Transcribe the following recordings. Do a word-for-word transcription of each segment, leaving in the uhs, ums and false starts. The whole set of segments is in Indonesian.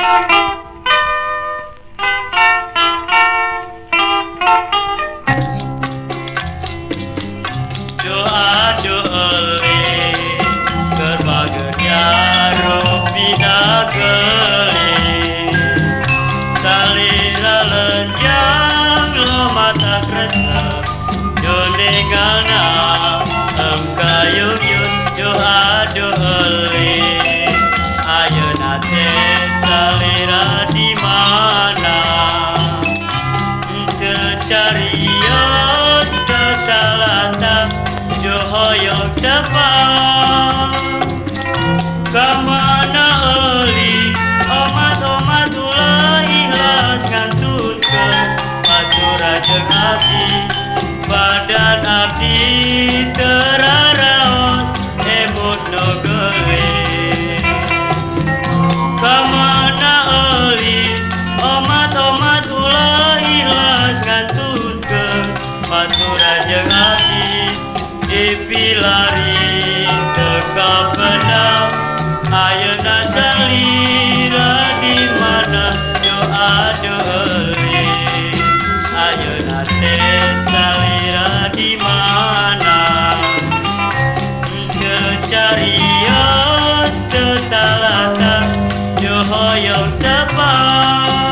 Doa doa le kerbahagia robina gele salila lenjang lo mata kresna jonengana em kayung yun doa doa le ayeuna teh salira di mana teu carios teu talata johoyong tepat kamana euli omat-omat ulah ikhlas ngantunkeun baturan jeung abdi badan abdi teraraos emut nu geus kamana eulis omat-omat ulah ikhlas ngantunkeun baturan jeung abdi dipilari teka benang ayeuna salira di mana doa deui ayeuna teh salira di mana teu carios teu talata johoyong tepat.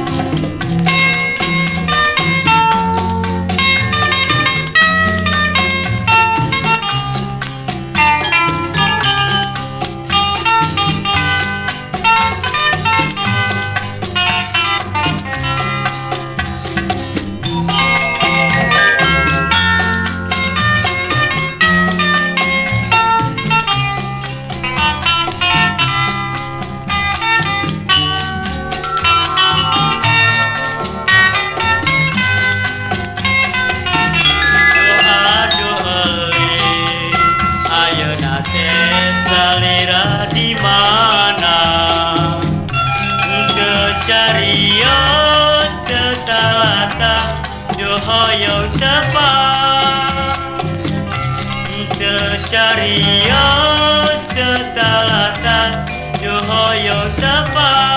Salira di mana teu carios teu talata johoyong tepat teu carios teu talata johoyong tepat.